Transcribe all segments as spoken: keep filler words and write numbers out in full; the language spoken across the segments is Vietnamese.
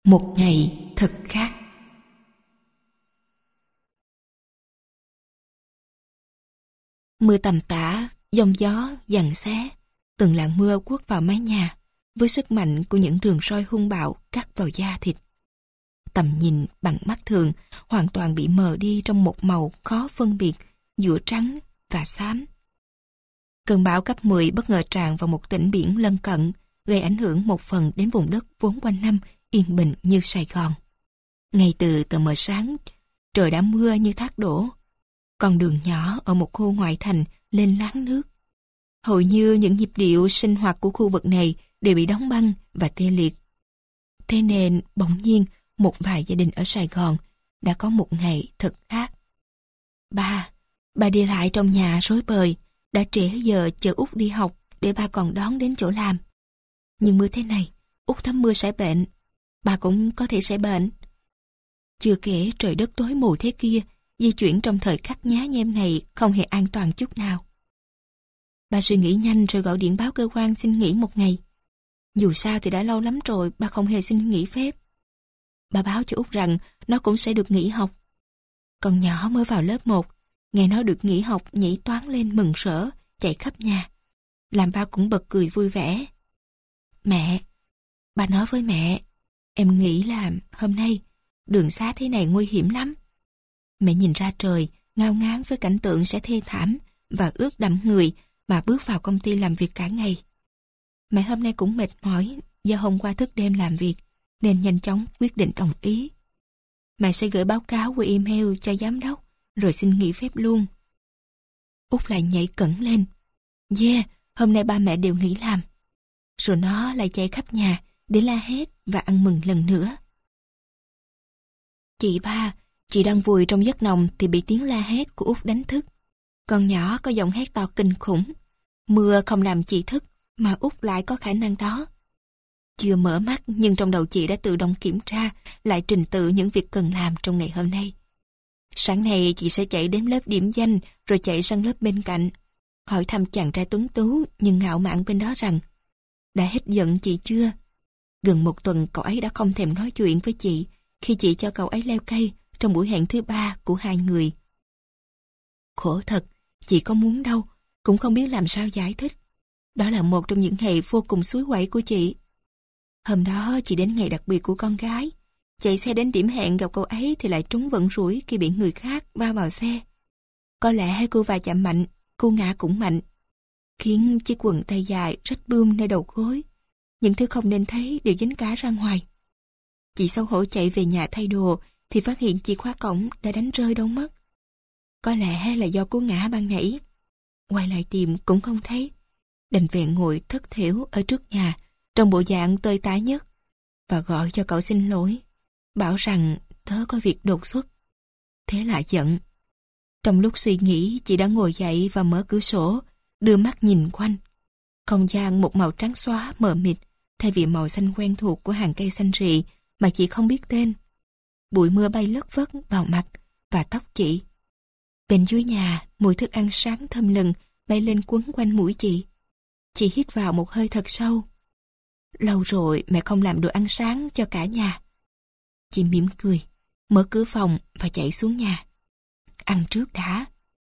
Một ngày thật khác. Mưa tầm tã, giông gió, giằng xé, từng làn mưa quất vào mái nhà, với sức mạnh của những đường roi hung bạo cắt vào da thịt. Tầm nhìn bằng mắt thường hoàn toàn bị mờ đi trong một màu khó phân biệt giữa trắng và xám. Cơn bão cấp mười bất ngờ tràn vào một tỉnh biển lân cận, gây ảnh hưởng một phần đến vùng đất vốn quanh năm yên bình như Sài Gòn. Ngay từ tờ mờ sáng, trời đã mưa như thác đổ. Con đường nhỏ ở một khu ngoại thành lên láng nước. Hầu như những nhịp điệu sinh hoạt của khu vực này đều bị đóng băng và tê liệt. Thế nên bỗng nhiên một vài gia đình ở Sài Gòn đã có một ngày thật khác. Ba, bà đi lại trong nhà rối bời, đã trễ giờ chờ Út đi học để ba còn đón đến chỗ làm. Nhưng mưa thế này, Út thấm mưa sẽ bệnh, bà cũng có thể sẽ bệnh. Chưa kể trời đất tối mù thế kia, di chuyển trong thời khắc nhá nhem này không hề an toàn chút nào. Bà suy nghĩ nhanh rồi gọi điện báo cơ quan xin nghỉ một ngày. Dù sao thì đã lâu lắm rồi bà không hề xin nghỉ phép. Bà báo cho Út rằng nó cũng sẽ được nghỉ học. Con nhỏ mới vào lớp một, nghe nó được nghỉ học nhảy toáng lên mừng rỡ, chạy khắp nhà. Làm ba cũng bật cười vui vẻ. Mẹ, bà nói với mẹ, em nghĩ là hôm nay đường xá thế này nguy hiểm lắm. Mẹ nhìn ra trời, ngao ngán với cảnh tượng sẽ thê thảm và ướt đẫm người mà bước vào công ty làm việc cả ngày. Mẹ hôm nay cũng mệt mỏi do hôm qua thức đêm làm việc nên nhanh chóng quyết định đồng ý. Mẹ sẽ gửi báo cáo qua email cho giám đốc rồi xin nghỉ phép luôn. Út lại nhảy cẫng lên. Yeah, hôm nay ba mẹ đều nghỉ làm. Rồi nó lại chạy khắp nhà để la hét và ăn mừng lần nữa. Chị ba, chị đang vùi trong giấc nồng thì bị tiếng la hét của Út đánh thức. Con nhỏ có giọng hét to kinh khủng. Mưa không làm chị thức, mà Út lại có khả năng đó. Chưa mở mắt nhưng trong đầu chị đã tự động kiểm tra lại trình tự những việc cần làm trong ngày hôm nay. Sáng nay chị sẽ chạy đến lớp điểm danh rồi chạy sang lớp bên cạnh. Hỏi thăm chàng trai tuấn tú nhưng ngạo mạn bên đó rằng đã hết giận chị chưa? Gần một tuần cậu ấy đã không thèm nói chuyện với chị khi chị cho cậu ấy leo cây trong buổi hẹn thứ ba của hai người. Khổ thật, chị có muốn đâu, cũng không biết làm sao giải thích. Đó là một trong những ngày vô cùng suối quẩy của chị. Hôm đó chị đến ngày đặc biệt của con gái. Chạy xe đến điểm hẹn gặp cậu ấy thì lại trúng vận rủi khi bị người khác va vào xe. Có lẽ cô va chạm mạnh, cô ngã cũng mạnh, khiến chiếc quần tay dài rách bươm nơi đầu gối. Những thứ không nên thấy đều dính cả ra ngoài. Chị xấu hổ chạy về nhà thay đồ thì phát hiện chìa khóa cổng đã đánh rơi đâu mất. Có lẽ là do cú ngã ban nãy. Quay lại tìm cũng không thấy. Đành về ngồi thất thểu ở trước nhà trong bộ dạng tơi tái nhất và gọi cho cậu xin lỗi, bảo rằng tớ có việc đột xuất. Thế là giận. Trong lúc suy nghĩ, chị đã ngồi dậy và mở cửa sổ, đưa mắt nhìn quanh. Không gian một màu trắng xóa mờ mịt thay vì màu xanh quen thuộc của hàng cây xanh rì mà chị không biết tên. Bụi mưa bay lất phất vào mặt và tóc chị. Bên dưới nhà, mùi thức ăn sáng thơm lừng bay lên quấn quanh mũi chị. Chị hít vào một hơi thật sâu. Lâu rồi mẹ không làm đồ ăn sáng cho cả nhà. Chị mỉm cười, mở cửa phòng và chạy xuống nhà. Ăn trước đã.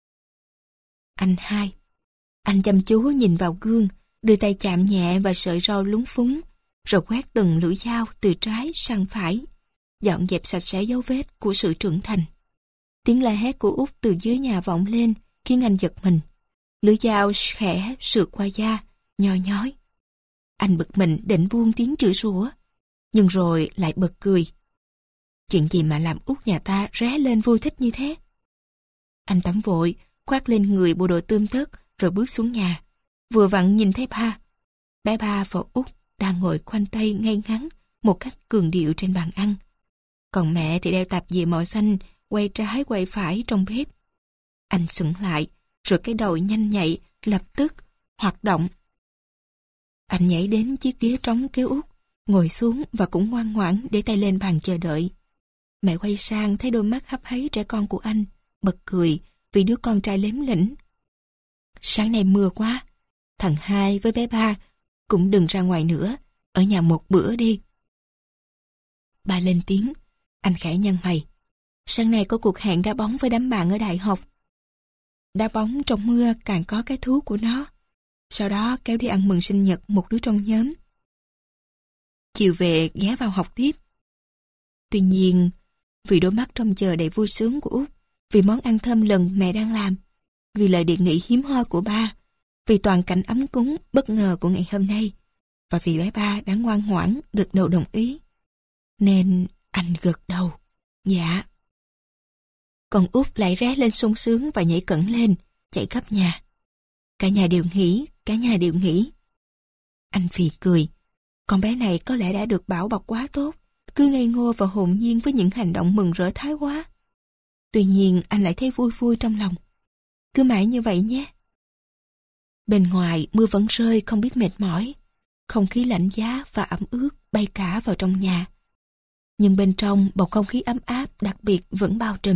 Anh hai. Anh chăm chú nhìn vào gương, đưa tay chạm nhẹ vào sợi râu lúng phúng, rồi quét từng lưỡi dao từ trái sang phải, dọn dẹp sạch sẽ dấu vết của sự trưởng thành. Tiếng la hét của Út từ dưới nhà vọng lên, khiến anh giật mình. Lưỡi dao khẽ sượt qua da, nhoi nhói. Anh bực mình định buông tiếng chửi rủa, nhưng rồi lại bật cười. Chuyện gì mà làm Út nhà ta ré lên vui thích như thế? Anh tắm vội, khoác lên người bộ đồ tươm tất, rồi bước xuống nhà. Vừa vặn nhìn thấy ba. Bé ba và Út đang ngồi khoanh tay ngay ngắn, một cách cường điệu trên bàn ăn. Còn mẹ thì đeo tạp dề màu xanh, quay trái quay phải trong bếp. Anh sững lại, rồi cái đầu nhanh nhạy, lập tức hoạt động. Anh nhảy đến chiếc ghế trống kế Út, ngồi xuống và cũng ngoan ngoãn để tay lên bàn chờ đợi. Mẹ quay sang thấy đôi mắt hấp háy trẻ con của anh, bật cười vì đứa con trai lém lĩnh. Sáng nay mưa quá, thằng hai với bé ba cũng đừng ra ngoài nữa, ở nhà một bữa đi. Ba lên tiếng. Anh khẽ nhăn mày. Sáng nay có cuộc hẹn đá bóng với đám bạn ở đại học. Đá bóng trong mưa càng có cái thú của nó. Sau đó kéo đi ăn mừng sinh nhật một đứa trong nhóm. Chiều về ghé vào học tiếp. Tuy nhiên, vì đôi mắt trông chờ đầy vui sướng của Út, vì món ăn thơm lừng mẹ đang làm, vì lời đề nghị hiếm hoi của ba, vì toàn cảnh ấm cúng bất ngờ của ngày hôm nay, và vì bé ba đã ngoan ngoãn gật đầu đồng ý, nên anh gật đầu. Dạ. Còn Út lại ré lên sung sướng và nhảy cẫng lên, chạy khắp nhà. Cả nhà đều nghĩ, cả nhà đều nghĩ. Anh phì cười. Con bé này có lẽ đã được bảo bọc quá tốt, cứ ngây ngô và hồn nhiên với những hành động mừng rỡ thái quá. Tuy nhiên anh lại thấy vui vui trong lòng. Cứ mãi như vậy nhé. Bên ngoài mưa vẫn rơi không biết mệt mỏi. Không khí lạnh giá và ẩm ướt bay cả vào trong nhà. Nhưng bên trong bầu không khí ấm áp đặc biệt vẫn bao trùm.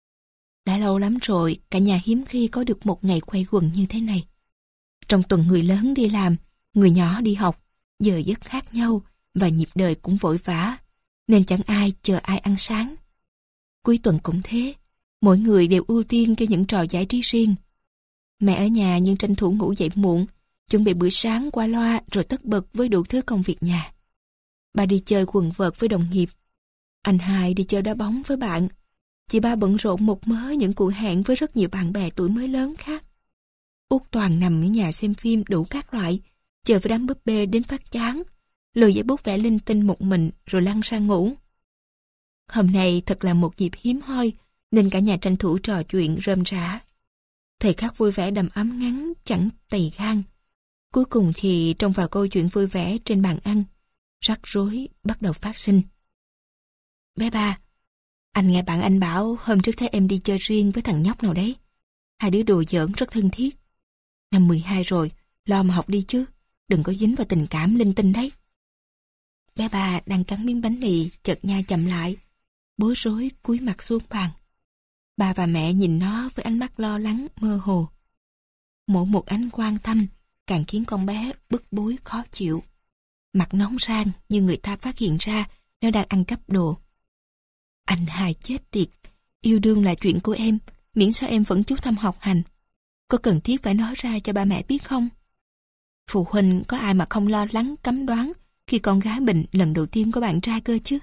Đã lâu lắm rồi cả nhà hiếm khi có được một ngày quây quần như thế này. Trong tuần người lớn đi làm, người nhỏ đi học, giờ giấc khác nhau và nhịp đời cũng vội vã, nên chẳng ai chờ ai ăn sáng. Cuối tuần cũng thế, mỗi người đều ưu tiên cho những trò giải trí riêng. Mẹ ở nhà nhưng tranh thủ ngủ dậy muộn, chuẩn bị bữa sáng qua loa rồi tất bật với đủ thứ công việc nhà. Bà đi chơi quần vợt với đồng nghiệp. Anh hai đi chơi đá bóng với bạn. Chị ba bận rộn một mớ những cuộc hẹn với rất nhiều bạn bè tuổi mới lớn khác. Út toàn nằm ở nhà xem phim đủ các loại, chờ với đám búp bê đến phát chán, lười giấy bút vẽ linh tinh một mình rồi lăn ra ngủ. Hôm nay thật là một dịp hiếm hoi, nên cả nhà tranh thủ trò chuyện rơm rả. Thời khắc vui vẻ đầm ấm ngắn chẳng tày gan. Cuối cùng thì trông vào câu chuyện vui vẻ trên bàn ăn, rắc rối bắt đầu phát sinh. Bé ba, anh nghe bạn anh bảo hôm trước thấy em đi chơi riêng với thằng nhóc nào đấy. Hai đứa đùa giỡn rất thân thiết. Năm mười hai rồi, lo mà học đi chứ, đừng có dính vào tình cảm linh tinh đấy. Bé ba đang cắn miếng bánh mì, chợt nhai chậm lại, bối rối cúi mặt xuống bàn. Ba và mẹ nhìn nó với ánh mắt lo lắng, mơ hồ. Mỗi một ánh quan tâm càng khiến con bé bức bối khó chịu. Mặt nóng rang như người ta phát hiện ra nó đang ăn cắp đồ. Anh hai chết tiệt, yêu đương là chuyện của em, miễn sao em vẫn chú tâm học hành. Có cần thiết phải nói ra cho ba mẹ biết không? Phụ huynh có ai mà không lo lắng cấm đoán khi con gái mình lần đầu tiên có bạn trai cơ chứ?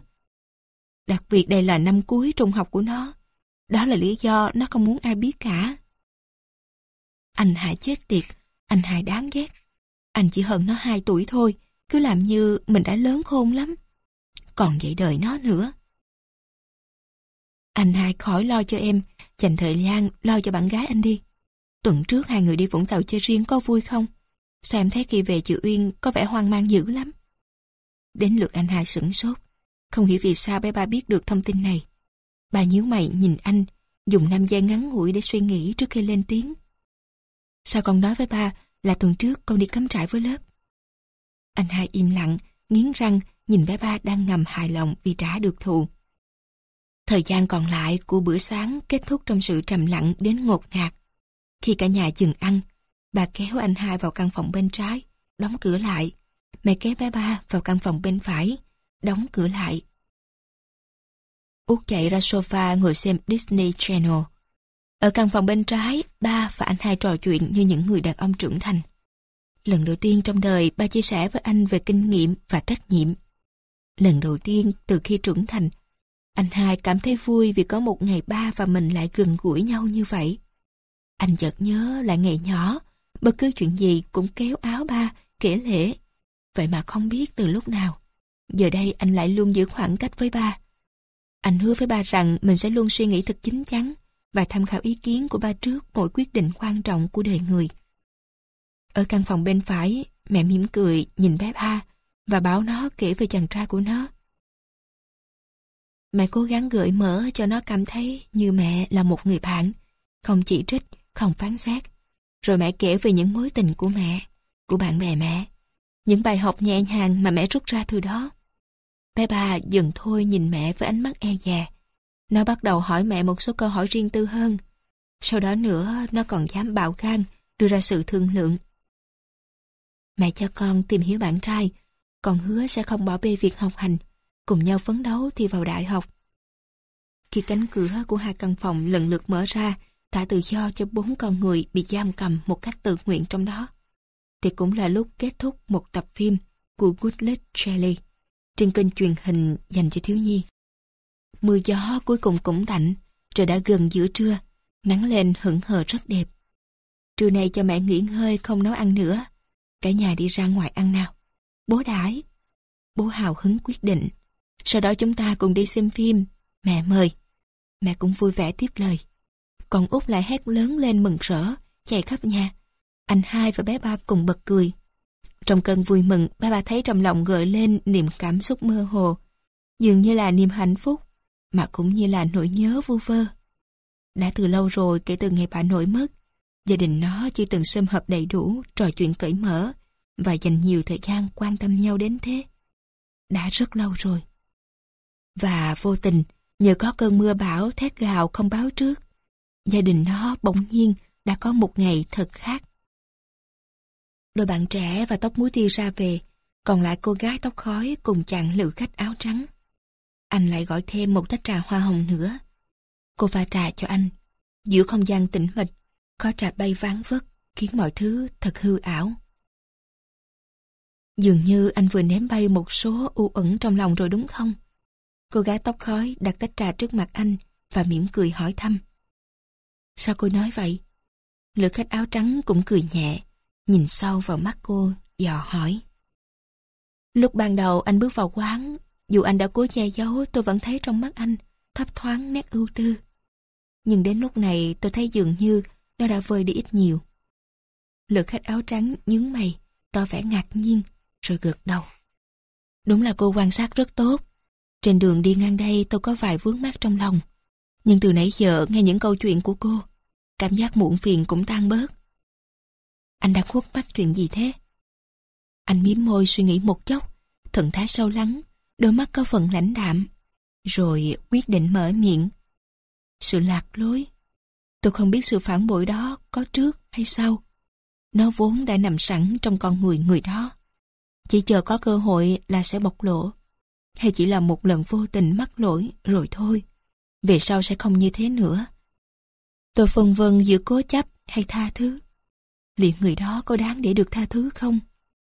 Đặc biệt đây là năm cuối trung học của nó. Đó là lý do nó không muốn ai biết cả. Anh hai chết tiệt, anh hai đáng ghét. Anh chỉ hơn nó hai tuổi thôi, cứ làm như mình đã lớn khôn lắm. Còn dạy đời nó nữa. Anh hai khỏi lo cho em, dành thời gian lo cho bạn gái anh đi. Tuần trước hai người đi Vũng Tàu chơi riêng có vui không? Sao em thấy khi về chị Uyên có vẻ hoang mang dữ lắm. Đến lượt anh hai sửng sốt, không hiểu vì sao bé ba biết được thông tin này. Bà nhíu mày nhìn anh, dùng năm giây ngắn ngủi để suy nghĩ trước khi lên tiếng. Sao con nói với ba là tuần trước con đi cắm trại với lớp? Anh hai im lặng, nghiến răng nhìn bé ba đang ngầm hài lòng vì trả được thù. Thời gian còn lại của bữa sáng kết thúc trong sự trầm lặng đến ngột ngạt. Khi cả nhà dừng ăn, bà kéo anh hai vào căn phòng bên trái, đóng cửa lại. Mẹ kéo bé ba vào căn phòng bên phải, đóng cửa lại. Út chạy ra sofa ngồi xem Disney Channel. Ở căn phòng bên trái, ba và anh hai trò chuyện như những người đàn ông trưởng thành. Lần đầu tiên trong đời ba chia sẻ với anh về kinh nghiệm và trách nhiệm. Lần đầu tiên từ khi trưởng thành, anh hai cảm thấy vui vì có một ngày ba và mình lại gần gũi nhau như vậy. Anh chợt nhớ lại ngày nhỏ, bất cứ chuyện gì cũng kéo áo ba, kể lể. Vậy mà không biết từ lúc nào, giờ đây anh lại luôn giữ khoảng cách với ba. Anh hứa với ba rằng mình sẽ luôn suy nghĩ thật chín chắn và tham khảo ý kiến của ba trước mỗi quyết định quan trọng của đời người. Ở căn phòng bên phải, mẹ mỉm cười nhìn bé ba và bảo nó kể về chàng trai của nó. Mẹ cố gắng gợi mở cho nó cảm thấy như mẹ là một người bạn, không chỉ trích, không phán xét. Rồi mẹ kể về những mối tình của mẹ, của bạn bè mẹ, những bài học nhẹ nhàng mà mẹ rút ra từ đó. Bé ba dần thôi nhìn mẹ với ánh mắt e dè. Nó bắt đầu hỏi mẹ một số câu hỏi riêng tư hơn. Sau đó nữa, nó còn dám bạo gan đưa ra sự thương lượng. Mẹ cho con tìm hiểu bạn trai, con hứa sẽ không bỏ bê việc học hành. cùng nhau phấn đấu thi vào đại học. Khi cánh cửa của hai căn phòng lần lượt mở ra, thả tự do cho bốn con người bị giam cầm một cách tự nguyện trong đó, thì cũng là lúc kết thúc một tập phim của Goodlet's Shelley trên kênh truyền hình dành cho thiếu nhi. Mưa gió cuối cùng cũng tạnh, trời đã gần giữa trưa, nắng lên hững hờ rất đẹp. Trưa nay cho mẹ nghỉ ngơi không nấu ăn nữa, cả nhà đi ra ngoài ăn nào. Bố đãi. Bố hào hứng quyết định. Sau đó chúng ta cùng đi xem phim, mẹ mời. Mẹ cũng vui vẻ tiếp lời. Còn Út lại hét lớn lên mừng rỡ, chạy khắp nhà. Anh hai và bé ba cùng bật cười. Trong cơn vui mừng, bé ba thấy trong lòng gợi lên niềm cảm xúc mơ hồ, dường như là niềm hạnh phúc, mà cũng như là nỗi nhớ vu vơ. Đã từ lâu rồi kể từ ngày bà nội mất, gia đình nó chưa từng sum họp đầy đủ, trò chuyện cởi mở và dành nhiều thời gian quan tâm nhau đến thế. Đã rất lâu rồi. Và vô tình, nhờ có cơn mưa bão thét gào không báo trước, gia đình nó bỗng nhiên đã có một ngày thật khác. Đôi bạn trẻ và tóc muối tiêu ra về, còn lại cô gái tóc khói cùng chàng lữ khách áo trắng. Anh lại gọi thêm một tách trà hoa hồng nữa. Cô pha trà cho anh. Giữa không gian tĩnh mịch, khói trà bay váng vất, khiến mọi thứ thật hư ảo. Dường như anh vừa ném bay một số u uẩn trong lòng rồi đúng không? Cô gái tóc khói đặt tách trà trước mặt anh và mỉm cười hỏi thăm. Sao cô nói vậy? Lữ khách áo trắng cũng cười nhẹ, nhìn sâu vào mắt cô, dò hỏi. Lúc ban đầu anh bước vào quán, dù anh đã cố che giấu, tôi vẫn thấy trong mắt anh thấp thoáng nét ưu tư. Nhưng đến lúc này tôi thấy dường như nó đã vơi đi ít nhiều. Lữ khách áo trắng nhướng mày, tỏ vẻ ngạc nhiên, rồi gật đầu. Đúng là cô quan sát rất tốt. Trên đường đi ngang đây tôi có vài vướng mắc trong lòng. Nhưng từ nãy giờ nghe những câu chuyện của cô, cảm giác muộn phiền cũng tan bớt. Anh đang khuất mắt chuyện gì thế? Anh mím môi suy nghĩ một chốc, thần thái sâu lắng, đôi mắt có phần lãnh đạm, rồi quyết định mở miệng. Sự lạc lối. Tôi không biết sự phản bội đó có trước hay sau. Nó vốn đã nằm sẵn trong con người người đó. Chỉ chờ có cơ hội là sẽ bộc lộ. Hay chỉ là một lần vô tình mắc lỗi rồi thôi. Về sau sẽ không như thế nữa. Tôi phân vân giữa cố chấp hay tha thứ. Liệu người đó có đáng để được tha thứ không?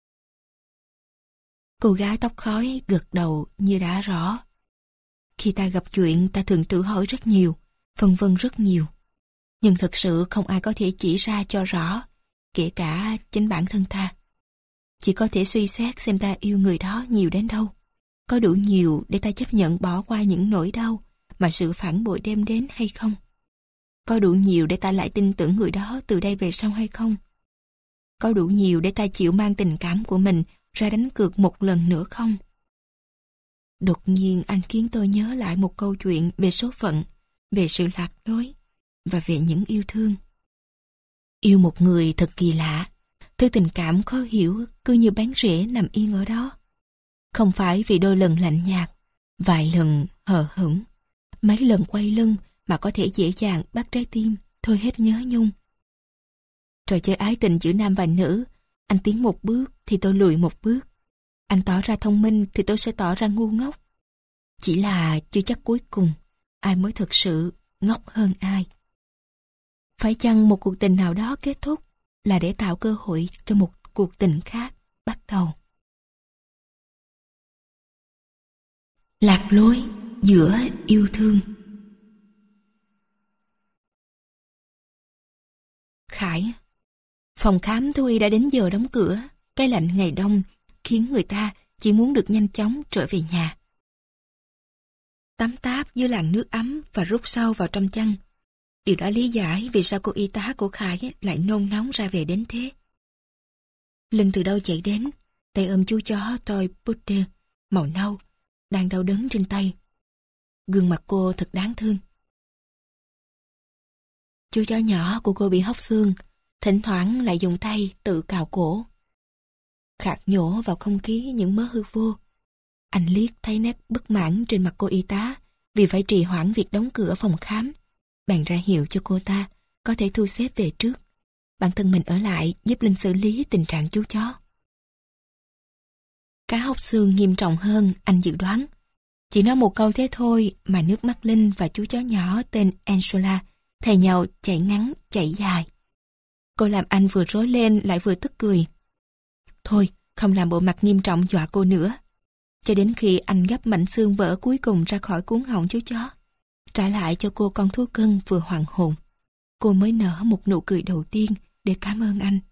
Cô gái tóc khói gật đầu như đã rõ. Khi ta gặp chuyện ta thường tự hỏi rất nhiều, phân vân rất nhiều. Nhưng thực sự không ai có thể chỉ ra cho rõ, kể cả chính bản thân ta. Chỉ có thể suy xét xem ta yêu người đó nhiều đến đâu. Có đủ nhiều để ta chấp nhận bỏ qua những nỗi đau mà sự phản bội đem đến hay không? Có đủ nhiều để ta lại tin tưởng người đó từ đây về sau hay không? Có đủ nhiều để ta chịu mang tình cảm của mình ra đánh cược một lần nữa không? Đột nhiên anh khiến tôi nhớ lại một câu chuyện về số phận, về sự lạc lối và về những yêu thương. Yêu một người thật kỳ lạ, thứ tình cảm khó hiểu cứ như bán rễ nằm yên ở đó. Không phải vì đôi lần lạnh nhạt, vài lần hờ hững, mấy lần quay lưng mà có thể dễ dàng bắt trái tim thôi hết nhớ nhung. Trò chơi ái tình giữa nam và nữ, anh tiến một bước thì tôi lùi một bước. Anh tỏ ra thông minh thì tôi sẽ tỏ ra ngu ngốc. Chỉ là chưa chắc cuối cùng ai mới thực sự ngốc hơn ai. Phải chăng một cuộc tình nào đó kết thúc là để tạo cơ hội cho một cuộc tình khác bắt đầu? Lạc lối giữa yêu thương. Khải. Phòng khám thú y đã đến giờ đóng cửa. Cái lạnh ngày đông khiến người ta chỉ muốn được nhanh chóng trở về nhà. Tắm táp dưới làn nước ấm và rút sâu vào trong chăn. Điều đó lý giải vì sao cô y tá của Khải lại nôn nóng ra về đến thế. Linh từ đâu chạy đến, tay ôm chú chó toy poodle màu nâu đang đau đớn trên tay. Gương mặt cô thật đáng thương. Chú chó nhỏ của cô bị hóc xương, thỉnh thoảng lại dùng tay tự cào cổ. Khạc nhổ vào không khí những mớ hư vô. Anh liếc thấy nét bất mãn trên mặt cô y tá vì phải trì hoãn việc đóng cửa phòng khám. Bèn ra hiệu cho cô ta có thể thu xếp về trước. Bản thân mình ở lại giúp Linh xử lý tình trạng chú chó. Cá hóc xương nghiêm trọng hơn anh dự đoán. Chỉ nói một câu thế thôi mà nước mắt Linh và chú chó nhỏ tên Angela thay nhau chạy ngắn, chạy dài. Cô làm anh vừa rối lên lại vừa tức cười. Thôi, không làm bộ mặt nghiêm trọng dọa cô nữa. Cho đến khi anh gấp mảnh xương vỡ cuối cùng ra khỏi cuống họng chú chó, trả lại cho cô con thú cưng vừa hoàn hồn, cô mới nở một nụ cười đầu tiên để cảm ơn anh.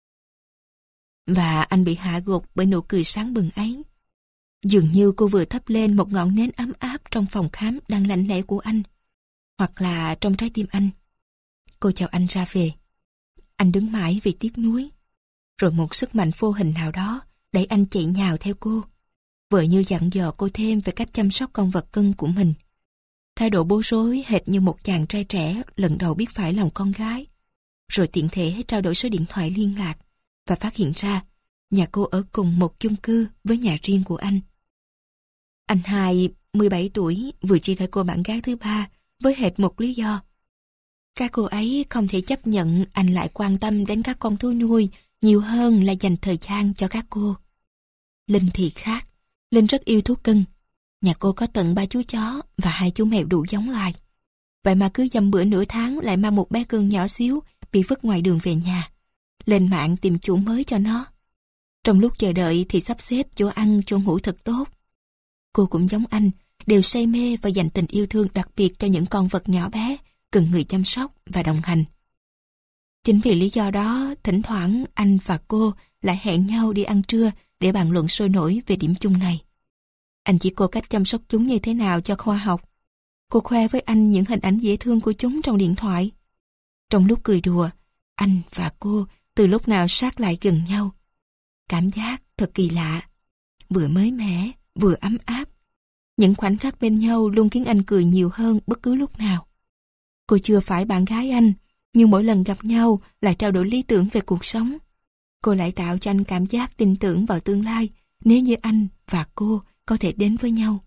Và anh bị hạ gục bởi nụ cười sáng bừng ấy. Dường như cô vừa thắp lên một ngọn nến ấm áp trong phòng khám đang lạnh lẽo của anh, hoặc là trong trái tim anh. Cô chào anh ra về. Anh đứng mãi vì tiếc nuối. Rồi một sức mạnh vô hình nào đó đẩy anh chạy nhào theo cô, vợ như dặn dò cô thêm về cách chăm sóc con vật cưng của mình. Thái độ bối rối hệt như một chàng trai trẻ lần đầu biết phải lòng con gái. Rồi tiện thể trao đổi số điện thoại liên lạc và phát hiện ra nhà cô ở cùng một chung cư với nhà riêng của anh. Anh hai, mười bảy tuổi, vừa chia tay cô bạn gái thứ ba với hệt một lý do. Các cô ấy không thể chấp nhận anh lại quan tâm đến các con thú nuôi nhiều hơn là dành thời gian cho các cô. Linh thì khác. Linh rất yêu thú cưng. Nhà cô có tận ba chú chó và hai chú mèo đủ giống loài. Vậy mà cứ dăm bữa nửa tháng lại mang một bé cưng nhỏ xíu bị vứt ngoài đường về nhà, lên mạng tìm chủ mới cho nó. Trong lúc chờ đợi thì sắp xếp chỗ ăn, chỗ ngủ thật tốt. Cô cũng giống anh, đều say mê và dành tình yêu thương đặc biệt cho những con vật nhỏ bé, cần người chăm sóc và đồng hành. Chính vì lý do đó, thỉnh thoảng anh và cô lại hẹn nhau đi ăn trưa để bàn luận sôi nổi về điểm chung này. Anh chỉ cô cách chăm sóc chúng như thế nào cho khoa học. Cô khoe với anh những hình ảnh dễ thương của chúng trong điện thoại. Trong lúc cười đùa, anh và cô từ lúc nào sát lại gần nhau. Cảm giác thật kỳ lạ, vừa mới mẻ, vừa ấm áp. Những khoảnh khắc bên nhau luôn khiến anh cười nhiều hơn bất cứ lúc nào. Cô chưa phải bạn gái anh, nhưng mỗi lần gặp nhau lại trao đổi lý tưởng về cuộc sống. Cô lại tạo cho anh cảm giác tin tưởng vào tương lai nếu như anh và cô có thể đến với nhau.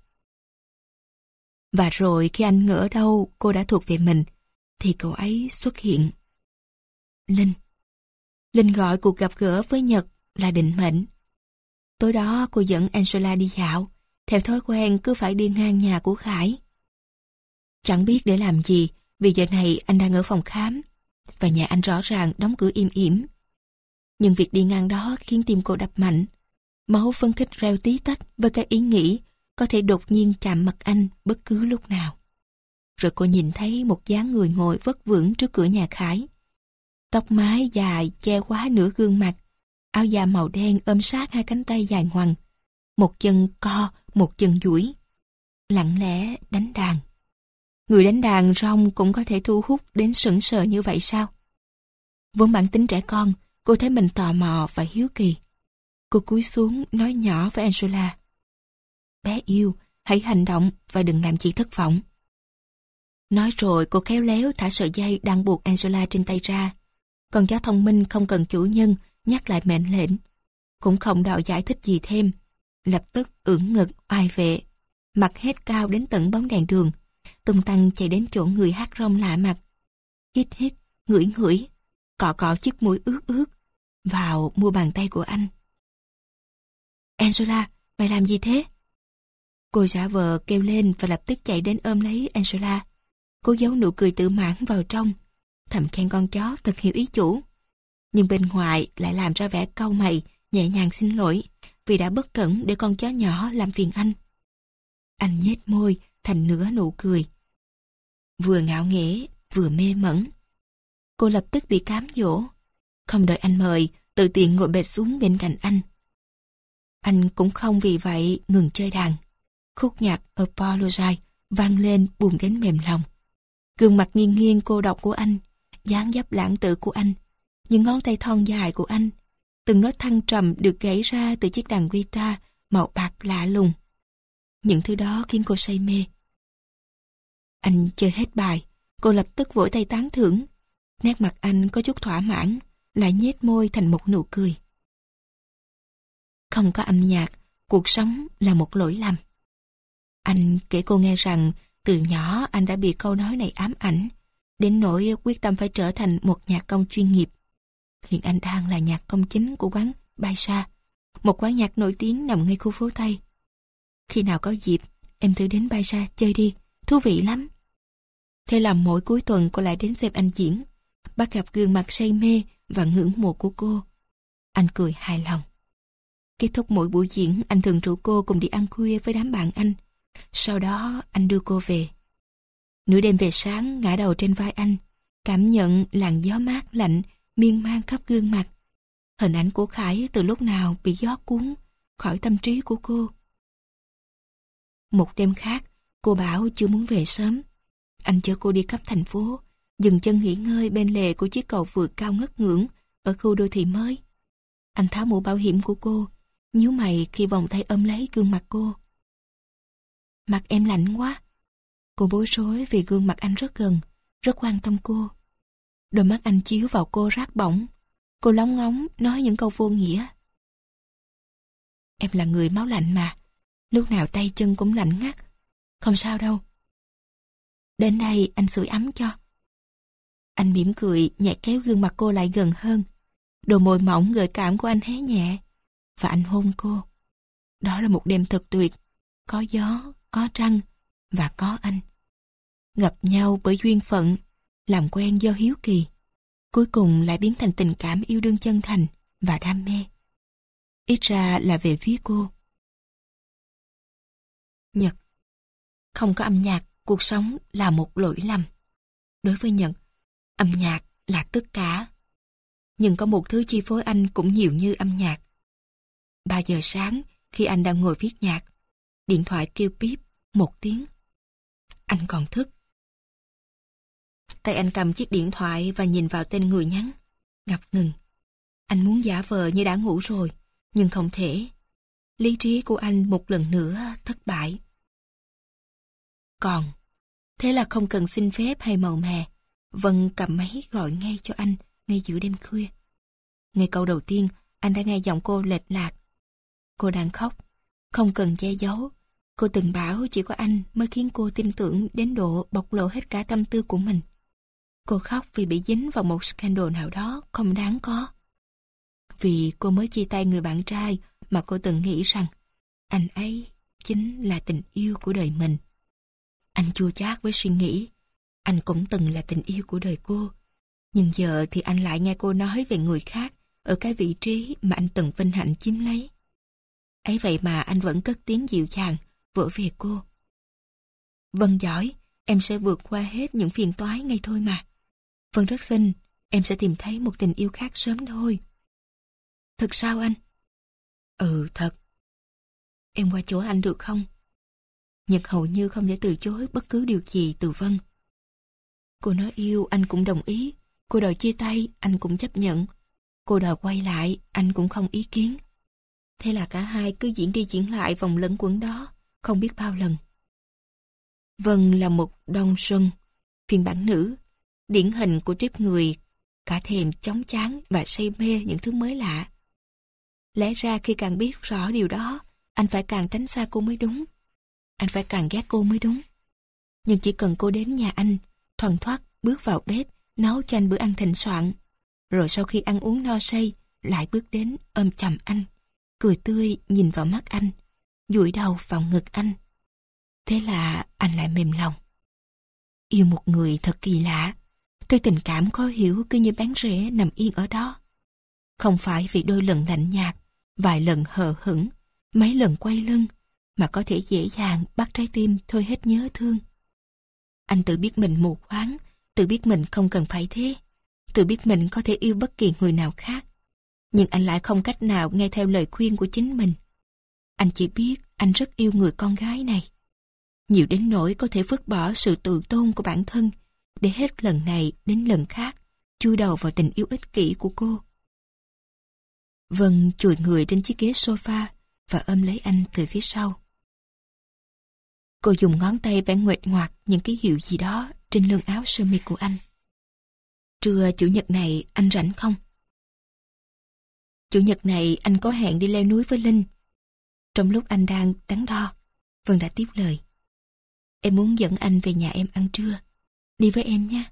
Và rồi khi anh ngỡ đâu cô đã thuộc về mình, thì cậu ấy xuất hiện. Linh. Linh gọi cuộc gặp gỡ với Nhật là định mệnh. Tối đó cô dẫn Angela đi dạo, theo thói quen cứ phải đi ngang nhà của Khải. Chẳng biết để làm gì, vì giờ này anh đang ở phòng khám, và nhà anh rõ ràng đóng cửa im ỉm. Nhưng việc đi ngang đó khiến tim cô đập mạnh. Máu phấn khích reo tí tách với cái ý nghĩ có thể đột nhiên chạm mặt anh bất cứ lúc nào. Rồi cô nhìn thấy một dáng người ngồi vất vưởng trước cửa nhà Khải. Tóc mái dài che quá nửa gương mặt, áo da màu đen ôm sát hai cánh tay dài ngoằng, một chân co, một chân duỗi, lặng lẽ đánh đàn. Người đánh đàn rong cũng có thể thu hút đến sững sờ như vậy sao? Vốn bản tính trẻ con, cô thấy mình tò mò và hiếu kỳ. Cô cúi xuống nói nhỏ với Angela: "Bé yêu, hãy hành động và đừng làm chị thất vọng." Nói rồi cô khéo léo thả sợi dây đang buộc Angela trên tay ra. Con chó thông minh không cần chủ nhân nhắc lại mệnh lệnh, cũng không đòi giải thích gì thêm. Lập tức ưỡn ngực oai vệ, mặt hét cao đến tận bóng đèn đường, tung tăng chạy đến chỗ người hát rong lạ mặt. Hít hít, ngửi ngửi, cọ cọ chiếc mũi ướt ướt vào mu bàn tay của anh. "Angela, mày làm gì thế?" Cô giả vờ kêu lên và lập tức chạy đến ôm lấy Angela. Cô giấu nụ cười tự mãn vào trong, thầm khen con chó thật hiểu ý chủ. Nhưng bên ngoài lại làm ra vẻ cau mày, nhẹ nhàng xin lỗi vì đã bất cẩn để con chó nhỏ làm phiền anh. Anh nhếch môi thành nửa nụ cười, vừa ngạo nghễ vừa mê mẩn. Cô lập tức bị cám dỗ, không đợi anh mời, tự tiện ngồi bệt xuống bên cạnh anh. Anh cũng không vì vậy ngừng chơi đàn. Khúc nhạc Apologize vang lên buồn đến mềm lòng. Gương mặt nghiêng nghiêng cô độc của anh, dáng dấp lãng tự của anh, những ngón tay thon dài của anh, từng nốt thăng trầm được gãy ra từ chiếc đàn guitar màu bạc lạ lùng. Những thứ đó khiến cô say mê. Anh chơi hết bài, cô lập tức vỗ tay tán thưởng. Nét mặt anh có chút thỏa mãn, lại nhếch môi thành một nụ cười. Không có âm nhạc, cuộc sống là một lỗi lầm. Anh kể cô nghe rằng từ nhỏ anh đã bị câu nói này ám ảnh, đến nỗi quyết tâm phải trở thành một nhạc công chuyên nghiệp. Hiện anh đang là nhạc công chính của quán Baisa, một quán nhạc nổi tiếng nằm ngay khu phố Tây. Khi nào có dịp, em thử đến Baisa chơi đi, thú vị lắm. Thế là mỗi cuối tuần cô lại đến xem anh diễn. Bắt gặp gương mặt say mê và ngưỡng mộ của cô. Anh cười hài lòng. Kết thúc mỗi buổi diễn, anh thường rủ cô cùng đi ăn khuya với đám bạn anh. Sau đó anh đưa cô về. Nửa đêm về sáng, ngã đầu trên vai anh, cảm nhận làn gió mát lạnh miên man khắp gương mặt. Hình ảnh của Khải từ lúc nào bị gió cuốn khỏi tâm trí của cô. Một đêm khác, cô bảo chưa muốn về sớm. Anh chở cô đi khắp thành phố, dừng chân nghỉ ngơi bên lề của chiếc cầu vượt cao ngất ngưỡng ở khu đô thị mới. Anh tháo mũ bảo hiểm của cô, nhíu mày khi vòng tay ôm lấy gương mặt cô. Mặt em lạnh quá. Cô bối rối vì gương mặt anh rất gần, rất quan tâm cô. Đôi mắt anh chiếu vào cô rát bỏng. Cô lóng ngóng nói những câu vô nghĩa. Em là người máu lạnh mà, lúc nào tay chân cũng lạnh ngắt. Không sao đâu. Đến đây anh sưởi ấm cho. Anh mỉm cười nhẹ kéo gương mặt cô lại gần hơn. Đôi môi mỏng gợi cảm của anh hé nhẹ. Và anh hôn cô. Đó là một đêm thật tuyệt. Có gió, có trăng và có anh. Gặp nhau bởi duyên phận, làm quen do hiếu kỳ. Cuối cùng lại biến thành tình cảm yêu đương chân thành và đam mê. Ít ra là về phía cô. Nhật. Không có âm nhạc, cuộc sống là một lỗi lầm. Đối với Nhật, âm nhạc là tất cả. Nhưng có một thứ chi phối anh cũng nhiều như âm nhạc. Ba giờ sáng, khi anh đang ngồi viết nhạc, điện thoại kêu bíp một tiếng. Anh còn thức. Tay anh cầm chiếc điện thoại và nhìn vào tên người nhắn. Ngập ngừng. Anh muốn giả vờ như đã ngủ rồi, nhưng không thể. Lý trí của anh một lần nữa thất bại. Còn, thế là không cần xin phép hay màu mè, Vân cầm máy gọi ngay cho anh ngay giữa đêm khuya. Ngay câu đầu tiên, anh đã nghe giọng cô lệch lạc. Cô đang khóc, không cần che giấu. Cô từng bảo chỉ có anh mới khiến cô tin tưởng đến độ bộc lộ hết cả tâm tư của mình. Cô khóc vì bị dính vào một scandal nào đó không đáng có. Vì cô mới chia tay người bạn trai mà cô từng nghĩ rằng anh ấy chính là tình yêu của đời mình. Anh chua chát với suy nghĩ anh cũng từng là tình yêu của đời cô. Nhưng giờ thì anh lại nghe cô nói về người khác ở cái vị trí mà anh từng vinh hạnh chiếm lấy. Ấy vậy mà anh vẫn cất tiếng dịu dàng vỗ về cô. Vân giỏi, em sẽ vượt qua hết những phiền toái ngay thôi mà. Vân rất xinh, em sẽ tìm thấy một tình yêu khác sớm thôi. Thật sao anh? Ừ, thật. Em qua chỗ anh được không? Nhật hầu như không thể từ chối bất cứ điều gì từ Vân. Cô nói yêu, anh cũng đồng ý. Cô đòi chia tay, anh cũng chấp nhận. Cô đòi quay lại, anh cũng không ý kiến. Thế là cả hai cứ diễn đi diễn lại vòng lẫn quẩn đó, không biết bao lần. Vân là một Đông Xuân, phiên bản nữ, điển hình của tiếp người, cả thèm chóng chán và say mê những thứ mới lạ. Lẽ ra khi càng biết rõ điều đó, anh phải càng tránh xa cô mới đúng. Anh phải càng ghét cô mới đúng. Nhưng chỉ cần cô đến nhà anh, thoăn thoắt bước vào bếp, nấu cho anh bữa ăn thịnh soạn. Rồi sau khi ăn uống no say, lại bước đến ôm chầm anh, cười tươi nhìn vào mắt anh, dụi đầu vào ngực anh. Thế là anh lại mềm lòng. Yêu một người thật kỳ lạ. Cái tình cảm khó hiểu cứ như bán rễ nằm yên ở đó. Không phải vì đôi lần lạnh nhạt, vài lần hờ hững, mấy lần quay lưng, mà có thể dễ dàng bắt trái tim thôi hết nhớ thương. Anh tự biết mình mù quáng, tự biết mình không cần phải thế, tự biết mình có thể yêu bất kỳ người nào khác. Nhưng anh lại không cách nào nghe theo lời khuyên của chính mình. Anh chỉ biết anh rất yêu người con gái này. Nhiều đến nỗi có thể vứt bỏ sự tự tôn của bản thân để hết lần này đến lần khác chui đầu vào tình yêu ích kỷ của cô. Vân chùi người trên chiếc ghế sofa và ôm lấy anh từ phía sau. Cô dùng ngón tay vẽ nguệch ngoạc những ký hiệu gì đó trên lưng áo sơ mi của anh. Trưa chủ nhật này anh rảnh không? Chủ nhật này anh có hẹn đi leo núi với Linh. Trong lúc anh đang đắn đo, Vân đã tiếp lời. Em muốn dẫn anh về nhà em ăn trưa. Đi với em nhé.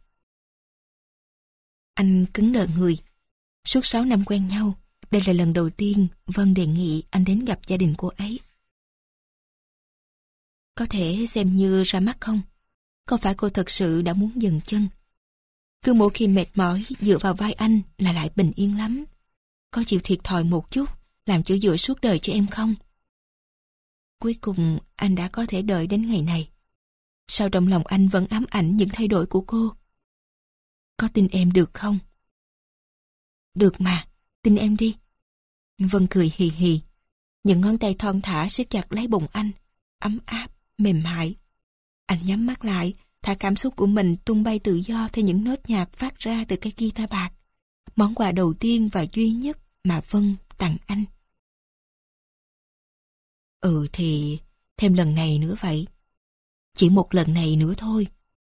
Anh cứng đờ người. Suốt sáu năm quen nhau, đây là lần đầu tiên Vân đề nghị anh đến gặp gia đình cô ấy. có thể xem như ra mắt không? Có phải cô thật sự đã muốn dừng chân? Cứ mỗi khi mệt mỏi dựa vào vai anh là lại bình yên lắm. Có chịu thiệt thòi một chút, làm chỗ dựa suốt đời cho em không? Cuối cùng anh đã có thể đợi đến ngày này. Sao trong lòng anh vẫn ám ảnh những thay đổi của cô? Có tin em được không? Được mà, tin em đi. Vân cười hì hì. Những ngón tay thon thả siết chặt lấy bụng anh, ấm áp, mềm mại. Anh nhắm mắt lại, thả cảm xúc của mình tung bay tự do theo những nốt nhạc phát ra từ cái guitar bạc. Món quà đầu tiên và duy nhất mà Vân tặng anh. Ừ thì thêm lần này nữa vậy. Chỉ một lần này nữa thôi.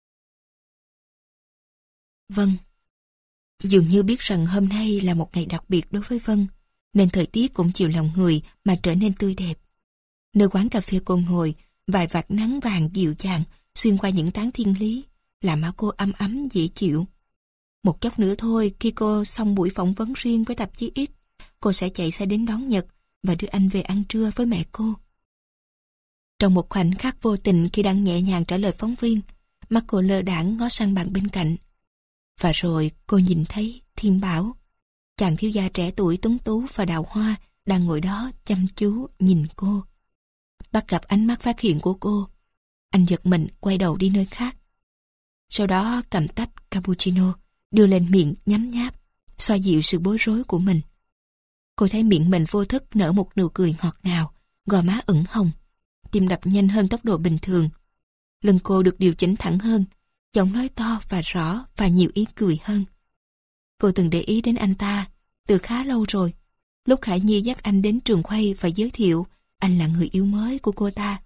Vân. Dường như biết rằng hôm nay là một ngày đặc biệt đối với Vân, nên thời tiết cũng chiều lòng người mà trở nên tươi đẹp. Nơi quán cà phê cô ngồi, vài vạt nắng vàng dịu dàng xuyên qua những tán thiên lý, làm áo cô ấm ấm dễ chịu. Một chốc nữa thôi, khi cô xong buổi phỏng vấn riêng với tạp chí X, cô sẽ chạy xe đến đón Nhật và đưa anh về ăn trưa với mẹ cô. Trong một khoảnh khắc vô tình khi đang nhẹ nhàng trả lời phóng viên, mắt cô lơ đãng ngó sang bàn bên cạnh. Và rồi cô nhìn thấy Thiên Bảo, chàng thiếu gia trẻ tuổi tuấn tú và đào hoa đang ngồi đó chăm chú nhìn cô. Bắt gặp ánh mắt phát hiện của cô, anh giật mình quay đầu đi nơi khác. Sau đó cầm tách cappuccino đưa lên miệng nhấm nháp, xoa dịu sự bối rối của mình. Cô thấy miệng mình vô thức nở một nụ cười ngọt ngào, gò má ửng hồng, tim đập nhanh hơn tốc độ bình thường. Lưng cô được điều chỉnh thẳng hơn, giọng nói to và rõ và nhiều ý cười hơn. Cô từng để ý đến anh ta từ khá lâu rồi, lúc Khải Nhi dắt anh đến trường quay và giới thiệu anh là người yêu mới của cô ta.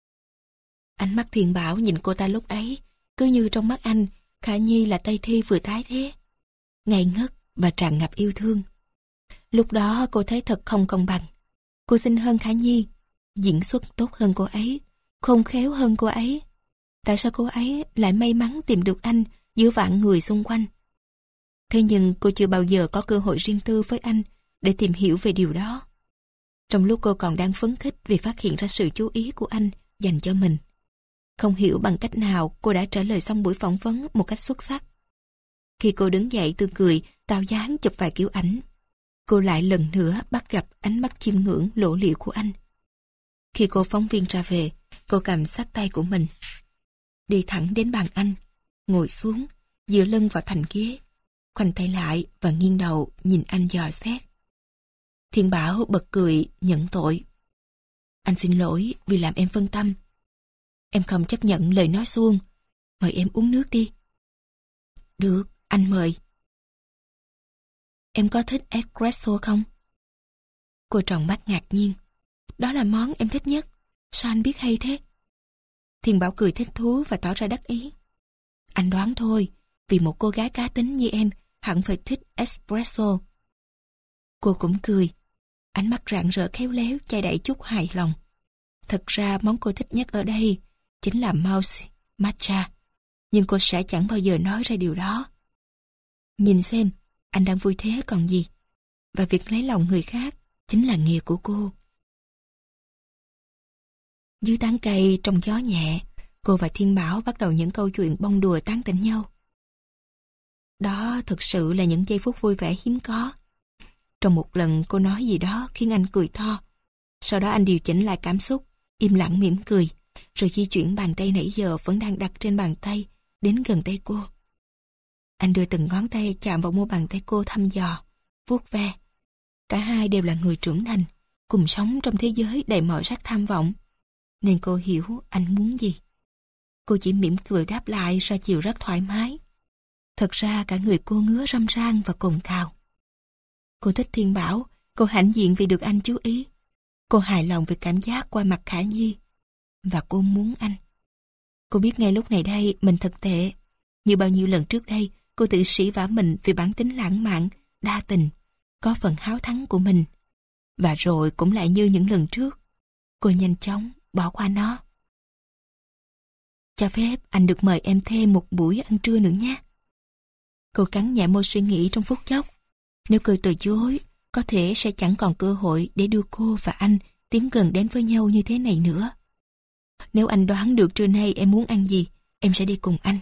Ánh mắt Thiên Bảo nhìn cô ta lúc ấy, cứ như trong mắt anh, Khả Nhi là Tây Thi vừa tái thế, ngây ngất và tràn ngập yêu thương. Lúc đó cô thấy thật không công bằng. Cô xinh hơn Khả Nhi, diễn xuất tốt hơn cô ấy, khôn khéo hơn cô ấy. Tại sao cô ấy lại may mắn tìm được anh giữa vạn người xung quanh? Thế nhưng cô chưa bao giờ có cơ hội riêng tư với anh để tìm hiểu về điều đó. Trong lúc cô còn đang phấn khích vì phát hiện ra sự chú ý của anh dành cho mình, không hiểu bằng cách nào cô đã trả lời xong buổi phỏng vấn một cách xuất sắc. Khi cô đứng dậy tươi cười, tạo dáng chụp vài kiểu ảnh, cô lại lần nữa bắt gặp ánh mắt chiêm ngưỡng lộ liễu của anh. Khi cô phóng viên ra về, cô cầm sát tay của mình, đi thẳng đến bàn anh, ngồi xuống, dựa lưng vào thành ghế, khoanh tay lại và nghiêng đầu nhìn anh dò xét. Thiên Bảo bật cười nhận tội. Anh xin lỗi vì làm em phân tâm. Em không chấp nhận lời nói suông. Mời em uống nước đi. Được, anh mời. Em có thích espresso không? Cô tròn mắt ngạc nhiên. Đó là món em thích nhất. Sao anh biết hay thế? Thiên Bảo cười thích thú và tỏ ra đắc ý. Anh đoán thôi, vì một cô gái cá tính như em hẳn phải thích espresso. Cô cũng cười, ánh mắt rạng rỡ khéo léo che đậy chút hài lòng. Thật ra món cô thích nhất ở đây chính là mouse matcha, nhưng cô sẽ chẳng bao giờ nói ra điều đó. Nhìn xem, anh đang vui thế còn gì. Và việc lấy lòng người khác chính là nghề của cô. Dưới tán cây trong gió nhẹ, cô và Thiên Bảo bắt đầu những câu chuyện bông đùa tán tỉnh nhau. Đó thực sự là những giây phút vui vẻ hiếm có. Trong một lần cô nói gì đó khiến anh cười to. Sau đó anh điều chỉnh lại cảm xúc, im lặng mỉm cười, rồi di chuyển bàn tay nãy giờ vẫn đang đặt trên bàn tay đến gần tay cô. Anh đưa từng ngón tay chạm vào mu bàn tay cô thăm dò, vuốt ve. Cả hai đều là người trưởng thành, cùng sống trong thế giới đầy mọi sắc tham vọng, nên cô hiểu anh muốn gì. Cô chỉ mỉm cười đáp lại ra chiều rất thoải mái. Thật ra cả người cô ngứa râm ran và cồn cào. Cô thích Thiên Bảo, cô hãnh diện vì được anh chú ý. Cô hài lòng về cảm giác qua mặt Khả Nhi. Và cô muốn anh. Cô biết ngay lúc này đây mình thật tệ. Như bao nhiêu lần trước đây, cô tự sỉ vả mình vì bản tính lãng mạn, đa tình, có phần háo thắng của mình. Và rồi cũng lại như những lần trước, cô nhanh chóng bỏ qua nó. Cho phép anh được mời em thêm một buổi ăn trưa nữa nhé. Cô cắn nhẹ môi suy nghĩ trong phút chốc. Nếu cười từ chối, có thể sẽ chẳng còn cơ hội để đưa cô và anh tiến gần đến với nhau như thế này nữa. Nếu anh đoán được trưa nay em muốn ăn gì, em sẽ đi cùng anh.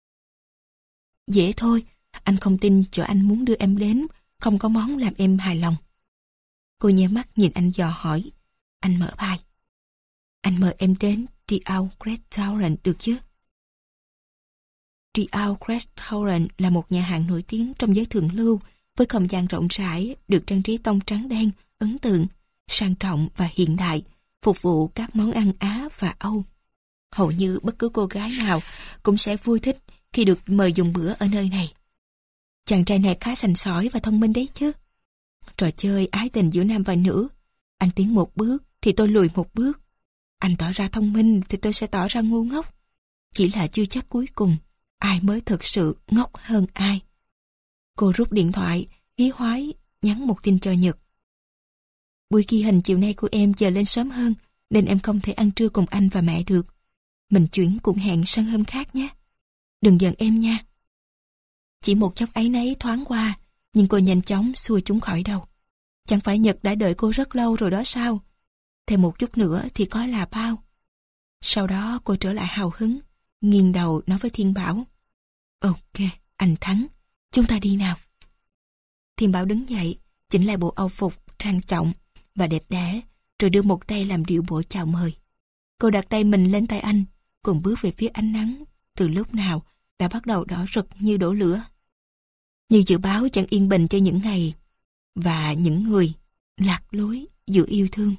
Dễ thôi, anh không tin chỗ anh muốn đưa em đến không có món làm em hài lòng. Cô nhéo mắt nhìn anh dò hỏi. Anh mở vai. Anh mời em đến The Owl Restaurant được chứ? The Owl Restaurant là một nhà hàng nổi tiếng trong giới thượng lưu với không gian rộng rãi, được trang trí tông trắng đen, ấn tượng, sang trọng và hiện đại, phục vụ các món ăn Á và Âu. Hầu như bất cứ cô gái nào cũng sẽ vui thích khi được mời dùng bữa ở nơi này. Chàng trai này khá sành sỏi và thông minh đấy chứ. Trò chơi ái tình giữa nam và nữ. Anh tiến một bước thì tôi lùi một bước. Anh tỏ ra thông minh thì tôi sẽ tỏ ra ngu ngốc. Chỉ là chưa chắc cuối cùng ai mới thực sự ngốc hơn ai. Cô rút điện thoại, hí hoái, nhắn một tin cho Nhật. Buổi ghi hình chiều nay của em giờ lên sớm hơn, nên em không thể ăn trưa cùng anh và mẹ được. Mình chuyển cuộc hẹn sang hôm khác nhé. Đừng giận em nha. Chỉ một chốc áy náy thoáng qua, nhưng cô nhanh chóng xua chúng khỏi đầu. Chẳng phải Nhật đã đợi cô rất lâu rồi đó sao? Thêm một chút nữa thì có là bao. Sau đó cô trở lại hào hứng, nghiêng đầu nói với Thiên Bảo. Ok, anh thắng. Chúng ta đi nào. Thiên Bảo đứng dậy, chỉnh lại bộ âu phục trang trọng và đẹp đẽ, rồi đưa một tay làm điệu bộ chào mời. Cô đặt tay mình lên tay anh, cùng bước về phía ánh nắng, từ lúc nào đã bắt đầu đỏ rực như đổ lửa. Như dự báo chẳng yên bình cho những ngày và những người lạc lối giữa yêu thương.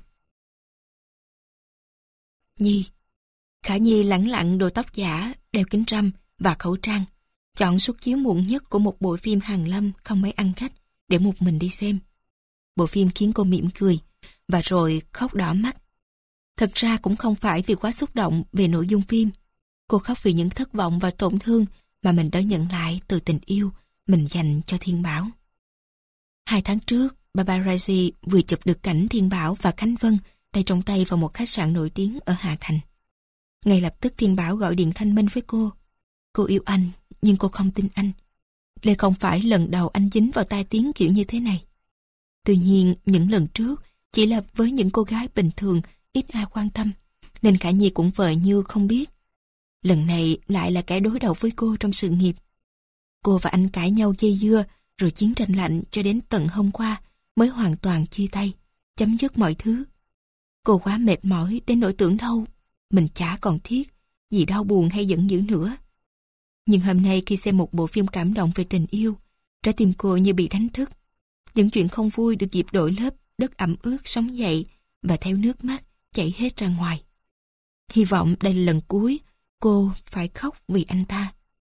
Nhi. Khả Nhi lẳng lặng đội tóc giả, đeo kính râm và khẩu trang, chọn suất chiếu muộn nhất của một bộ phim hàn lâm không mấy ăn khách để một mình đi xem. Bộ phim khiến cô mỉm cười và rồi khóc đỏ mắt. Thật ra cũng không phải vì quá xúc động về nội dung phim. Cô khóc vì những thất vọng và tổn thương mà mình đã nhận lại từ tình yêu mình dành cho Thiên Bảo. Hai tháng trước, paparazzi vừa chụp được cảnh Thiên Bảo và Khánh Vân tay trong tay vào một khách sạn nổi tiếng ở Hà Thành. Ngay lập tức Thiên Bảo gọi điện thanh minh với cô. Cô yêu anh, nhưng cô không tin anh. Đây không phải lần đầu anh dính vào tai tiếng kiểu như thế này. Tuy nhiên, những lần trước chỉ là với những cô gái bình thường, ít ai quan tâm, nên Khả Nhi cũng vờ như không biết. Lần này lại là kẻ đối đầu với cô trong sự nghiệp. Cô và anh cãi nhau dây dưa, rồi chiến tranh lạnh cho đến tận hôm qua mới hoàn toàn chia tay, chấm dứt mọi thứ. Cô quá mệt mỏi đến nỗi tưởng đâu mình chả còn thiết gì đau buồn hay giận dữ nữa. Nhưng hôm nay khi xem một bộ phim cảm động về tình yêu, trái tim cô như bị đánh thức. Những chuyện không vui được dịp đổi lớp, đất ẩm ướt sống dậy và theo nước mắt chảy hết ra ngoài. Hy vọng đây là lần cuối cô phải khóc vì anh ta.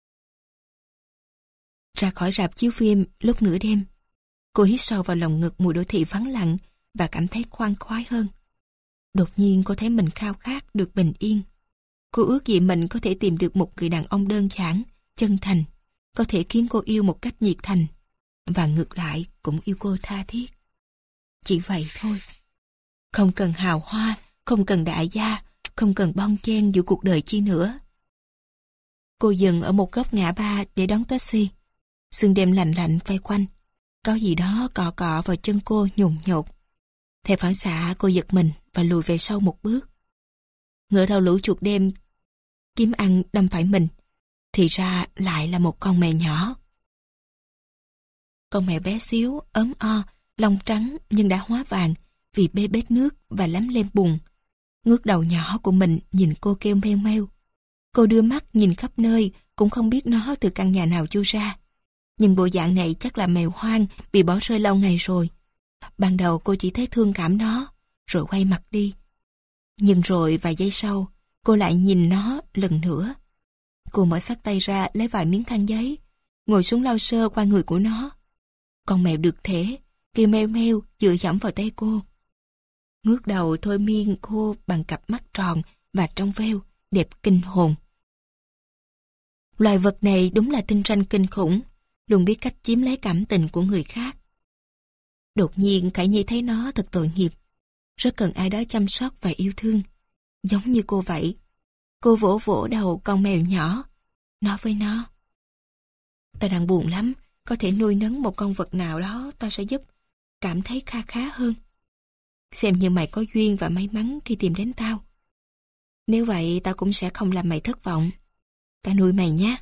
Ra khỏi rạp chiếu phim lúc nửa đêm, cô hít sâu vào lòng ngực mùi đô thị vắng lặng và cảm thấy khoan khoái hơn. Đột nhiên cô thấy mình khao khát được bình yên. Cô ước gì mình có thể tìm được một người đàn ông đơn giản, chân thành, có thể khiến cô yêu một cách nhiệt thành, và ngược lại cũng yêu cô tha thiết. Chỉ vậy thôi. Không cần hào hoa, không cần đại gia, không cần bon chen giữa cuộc đời chi nữa. Cô dừng ở một góc ngã ba để đón taxi. Sương đêm lạnh lạnh vây quanh. Có gì đó cọ cọ vào chân cô nhùn nhột. Theo phản xạ cô giật mình và lùi về sau một bước. Ngỡ đầu lũ chuột đêm kiếm ăn đâm phải mình, thì ra lại là một con mèo nhỏ. Con mèo bé xíu, ốm o, lông trắng nhưng đã hóa vàng vì bê bết nước và lắm lem bùn. Ngước đầu nhỏ của mình nhìn cô kêu meo meo. Cô đưa mắt nhìn khắp nơi cũng không biết nó từ căn nhà nào chui ra. Nhưng bộ dạng này chắc là mèo hoang bị bỏ rơi lâu ngày rồi. Ban đầu cô chỉ thấy thương cảm nó, rồi quay mặt đi. Nhưng rồi vài giây sau, cô lại nhìn nó lần nữa. Cô mở xách tay ra lấy vài miếng khăn giấy, ngồi xuống lau sơ qua người của nó. Con mèo được thể, kêu meo meo dựa dẫm vào tay cô. Ngước đầu thôi miên cô bằng cặp mắt tròn và trong veo, đẹp kinh hồn. Loài vật này đúng là tinh ranh kinh khủng, luôn biết cách chiếm lấy cảm tình của người khác. Đột nhiên Khải Nhi thấy nó thật tội nghiệp, rất cần ai đó chăm sóc và yêu thương, giống như cô vậy. Cô vỗ vỗ đầu con mèo nhỏ, nói với nó: "Tao đang buồn lắm, có thể nuôi nấng một con vật nào đó tao sẽ giúp cảm thấy kha khá hơn. Xem như mày có duyên và may mắn khi tìm đến tao. Nếu vậy tao cũng sẽ không làm mày thất vọng. Tao nuôi mày nhé.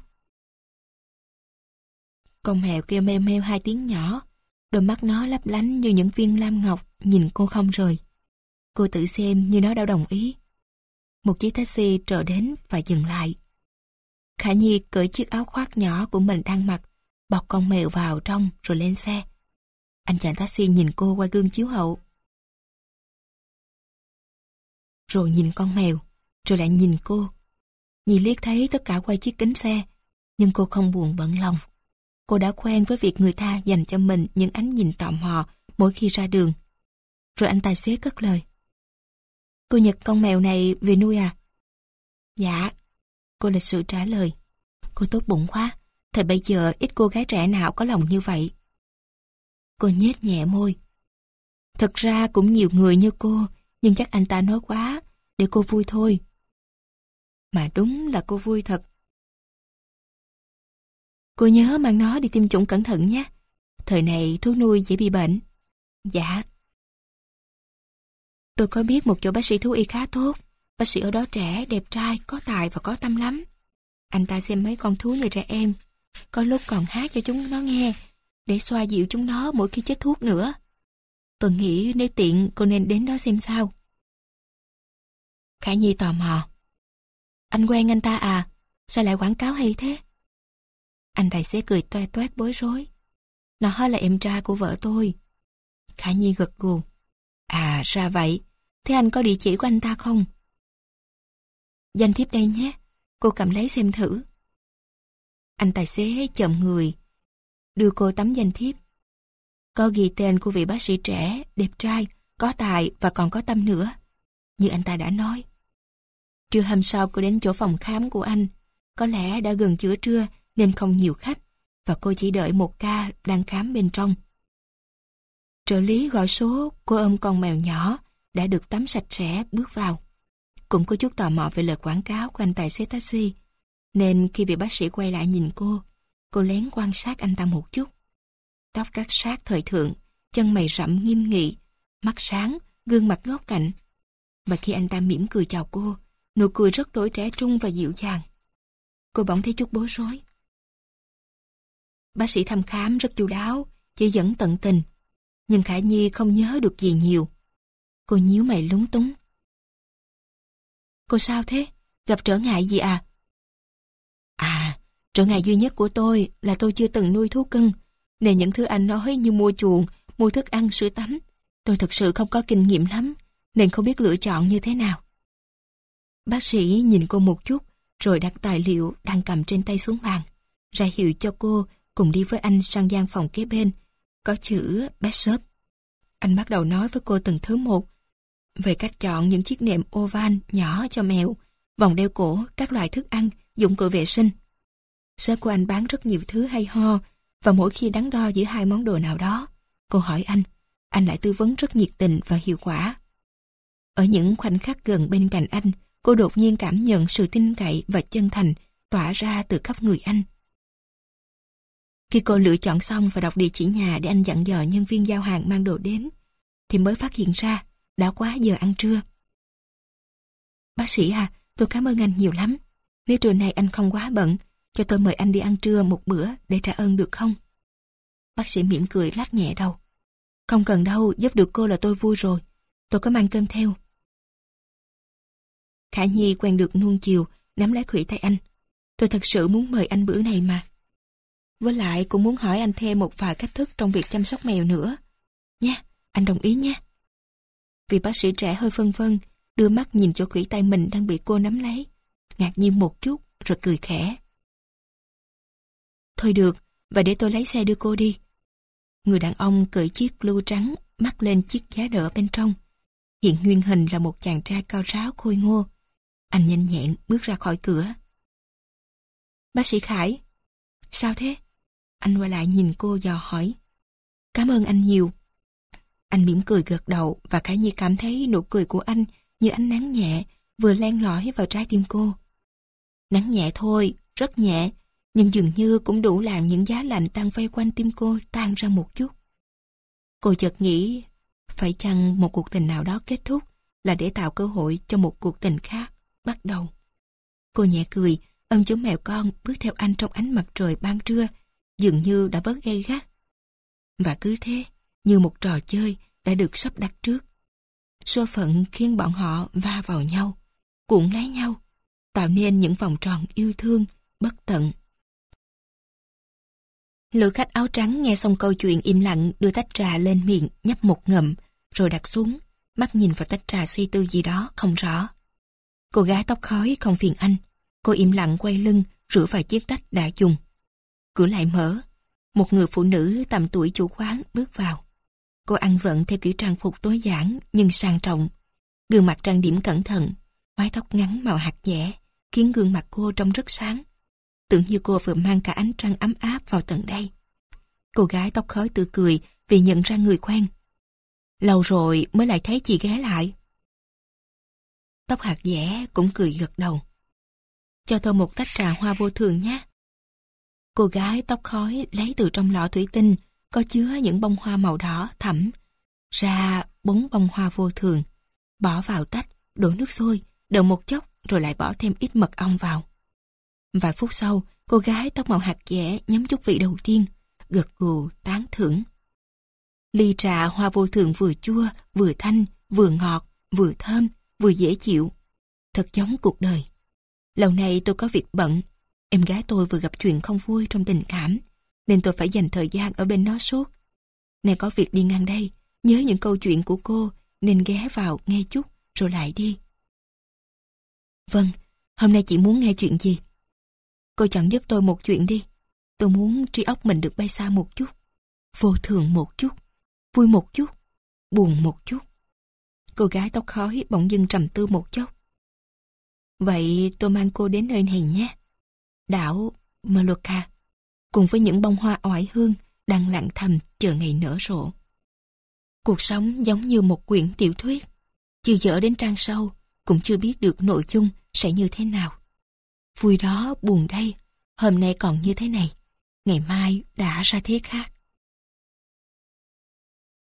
Con mèo kêu meo meo hai tiếng nhỏ. Đôi mắt nó lấp lánh như những viên lam ngọc, nhìn cô không rời. Cô tự xem như nó đã đồng ý. Một chiếc taxi trở đến và dừng lại. Khả Nhi cởi chiếc áo khoác nhỏ của mình đang mặc, bọc con mèo vào trong rồi lên xe. Anh chàng taxi nhìn cô qua gương chiếu hậu. Rồi nhìn con mèo, rồi lại nhìn cô. Nhi liếc thấy tất cả qua chiếc kính xe, nhưng cô không buồn bận lòng. Cô đã quen với việc người ta dành cho mình những ánh nhìn tò mò mỗi khi ra đường. Rồi anh tài xế cất lời. Cô nhặt con mèo này về nuôi à? Dạ. Cô lịch sự trả lời. Cô tốt bụng quá. Thời bây giờ ít cô gái trẻ nào có lòng như vậy. Cô nhếch nhẹ môi. Thật ra cũng nhiều người như cô, nhưng chắc anh ta nói quá, để cô vui thôi. Mà đúng là cô vui thật. Cô nhớ mang nó đi tiêm chủng cẩn thận nhé. Thời này thuốc nuôi dễ bị bệnh. Dạ. Tôi có biết một chỗ bác sĩ thú y khá tốt. Bác sĩ ở đó trẻ, đẹp trai, có tài và có tâm lắm. Anh ta xem mấy con thú như trẻ em. Có lúc còn hát cho chúng nó nghe, để xoa dịu chúng nó mỗi khi chích thuốc nữa. Tôi nghĩ nếu tiện cô nên đến đó xem sao. Khả Nhi tò mò. Anh quen anh ta à? Sao lại quảng cáo hay thế? Anh tài xế cười toe toét bối rối. Nó là em trai của vợ tôi. Khả Nhi gật gù. À ra vậy. Thế anh có địa chỉ của anh ta không? Danh thiếp đây nhé. Cô cầm lấy xem thử. Anh tài xế chậm người, đưa cô tấm danh thiếp. Có ghi tên của vị bác sĩ trẻ, đẹp trai, có tài và còn có tâm nữa. Như anh ta đã nói. Trưa hôm sau cô đến chỗ phòng khám của anh. Có lẽ đã gần giữa trưa nên không nhiều khách, và cô chỉ đợi một ca đang khám bên trong. Trợ lý gọi số, cô ôm con mèo nhỏ đã được tắm sạch sẽ bước vào. Cũng có chút tò mò về lời quảng cáo của anh tài xế taxi, nên khi vị bác sĩ quay lại nhìn cô, cô lén quan sát anh ta một chút. Tóc cắt sát thời thượng, chân mày rậm nghiêm nghị, mắt sáng, gương mặt góc cạnh. Và khi anh ta mỉm cười chào cô, nụ cười rất đổi trẻ trung và dịu dàng. Cô bỗng thấy chút bối rối. Bác sĩ thăm khám rất chu đáo, chỉ dẫn tận tình, nhưng Khả Nhi không nhớ được gì nhiều. Cô nhíu mày lúng túng. Cô sao thế? Gặp trở ngại gì à? À, trở ngại duy nhất của tôi là tôi chưa từng nuôi thú cưng, nên những thứ anh nói như mua chuồng, mua thức ăn, sữa tắm, tôi thật sự không có kinh nghiệm lắm, nên không biết lựa chọn như thế nào. Bác sĩ nhìn cô một chút, rồi đặt tài liệu đang cầm trên tay xuống bàn, ra hiệu cho cô cùng đi với anh sang gian phòng kế bên, có chữ Pet Shop. Anh bắt đầu nói với cô từng thứ một, về cách chọn những chiếc nệm oval nhỏ cho mèo, vòng đeo cổ, các loại thức ăn, dụng cụ vệ sinh. Shop của anh bán rất nhiều thứ hay ho, và mỗi khi đắn đo giữa hai món đồ nào đó, cô hỏi anh, anh lại tư vấn rất nhiệt tình và hiệu quả. Ở những khoảnh khắc gần bên cạnh anh, cô đột nhiên cảm nhận sự tin cậy và chân thành tỏa ra từ khắp người anh. Khi cô lựa chọn xong và đọc địa chỉ nhà để anh dặn dò nhân viên giao hàng mang đồ đến, thì mới phát hiện ra đã quá giờ ăn trưa. Bác sĩ à, tôi cảm ơn anh nhiều lắm. Nếu trưa nay anh không quá bận, cho tôi mời anh đi ăn trưa một bữa để trả ơn được không? Bác sĩ mỉm cười lắc nhẹ đầu. Không cần đâu, giúp được cô là tôi vui rồi. Tôi có mang cơm theo. Khả Nhi quen được nuông chiều, nắm lấy khuỷu tay anh. Tôi thật sự muốn mời anh bữa này mà. Với lại cũng muốn hỏi anh thêm một vài cách thức trong việc chăm sóc mèo nữa. Nha, anh đồng ý nhé. Vì bác sĩ trẻ hơi phân vân, đưa mắt nhìn chỗ khuỷu tay mình đang bị cô nắm lấy, ngạc nhiên một chút rồi cười khẽ. Thôi được, và để tôi lấy xe đưa cô đi. Người đàn ông cởi chiếc blue trắng, mắc lên chiếc giá đỡ bên trong. Hiện nguyên hình là một chàng trai cao ráo khôi ngô. Anh nhanh nhẹn bước ra khỏi cửa. Bác sĩ Khải. Sao thế? Anh quay lại nhìn cô dò hỏi. Cảm ơn anh nhiều. Anh mỉm cười gật đầu, và Khả Nhi cảm thấy nụ cười của anh như ánh nắng nhẹ vừa len lỏi vào trái tim cô. Nắng nhẹ thôi, rất nhẹ, nhưng dường như cũng đủ làm những giá lạnh đang vây quanh tim cô tan ra một chút. Cô chợt nghĩ, phải chăng một cuộc tình nào đó kết thúc là để tạo cơ hội cho một cuộc tình khác bắt đầu. Cô nhẹ cười, ôm chú mèo con bước theo anh trong ánh mặt trời ban trưa, dường như đã bớt gay gắt. Và cứ thế, như một trò chơi đã được sắp đặt trước. Số phận khiến bọn họ va vào nhau, cuộn lấy nhau, tạo nên những vòng tròn yêu thương bất tận. Lữ khách áo trắng nghe xong câu chuyện im lặng đưa tách trà lên miệng nhấp một ngụm, rồi đặt xuống, mắt nhìn vào tách trà suy tư gì đó không rõ. Cô gái tóc khói không phiền anh, cô im lặng quay lưng rửa vài chiếc tách đã dùng. Cửa lại mở, một người phụ nữ tầm tuổi chủ quán bước vào. Cô ăn vận theo kiểu trang phục tối giản nhưng sang trọng, gương mặt trang điểm cẩn thận, mái tóc ngắn màu hạt dẻ khiến gương mặt cô trông rất sáng, tưởng như cô vừa mang cả ánh trăng ấm áp vào tận đây. Cô gái tóc khói tươi cười vì nhận ra người quen. Lâu rồi mới lại thấy chị ghé lại. Tóc hạt dẻ cũng cười gật đầu. Cho tôi một tách trà hoa vô thường nhé. Cô gái tóc khói lấy từ trong lọ thủy tinh có chứa những bông hoa màu đỏ thẫm ra bốn bông hoa vô thường, bỏ vào tách, đổ nước sôi, đợi một chốc rồi lại bỏ thêm ít mật ong vào. Vài phút sau, cô gái tóc màu hạt dẻ nhấm chút vị đầu tiên, gật gù tán thưởng. Ly trà hoa vô thường vừa chua, vừa thanh, vừa ngọt, vừa thơm, vừa dễ chịu. Thật giống cuộc đời. Lâu nay tôi có việc bận, em gái tôi vừa gặp chuyện không vui trong tình cảm, nên tôi phải dành thời gian ở bên nó suốt. Này có việc đi ngang đây, nhớ những câu chuyện của cô, nên ghé vào nghe chút, rồi lại đi. Vâng, hôm nay chị muốn nghe chuyện gì? Cô chọn giúp tôi một chuyện đi. Tôi muốn trí óc mình được bay xa một chút, vô thường một chút, vui một chút, buồn một chút. Cô gái tóc khói bỗng dưng trầm tư một chốc. Vậy tôi mang cô đến nơi này nhé. Đảo Mallorca, cùng với những bông hoa oải hương đang lặng thầm chờ ngày nở rộ. Cuộc sống giống như một quyển tiểu thuyết, chưa dở đến trang sâu, cũng chưa biết được nội dung sẽ như thế nào. Vui đó buồn đây, hôm nay còn như thế này, ngày mai đã ra thế khác.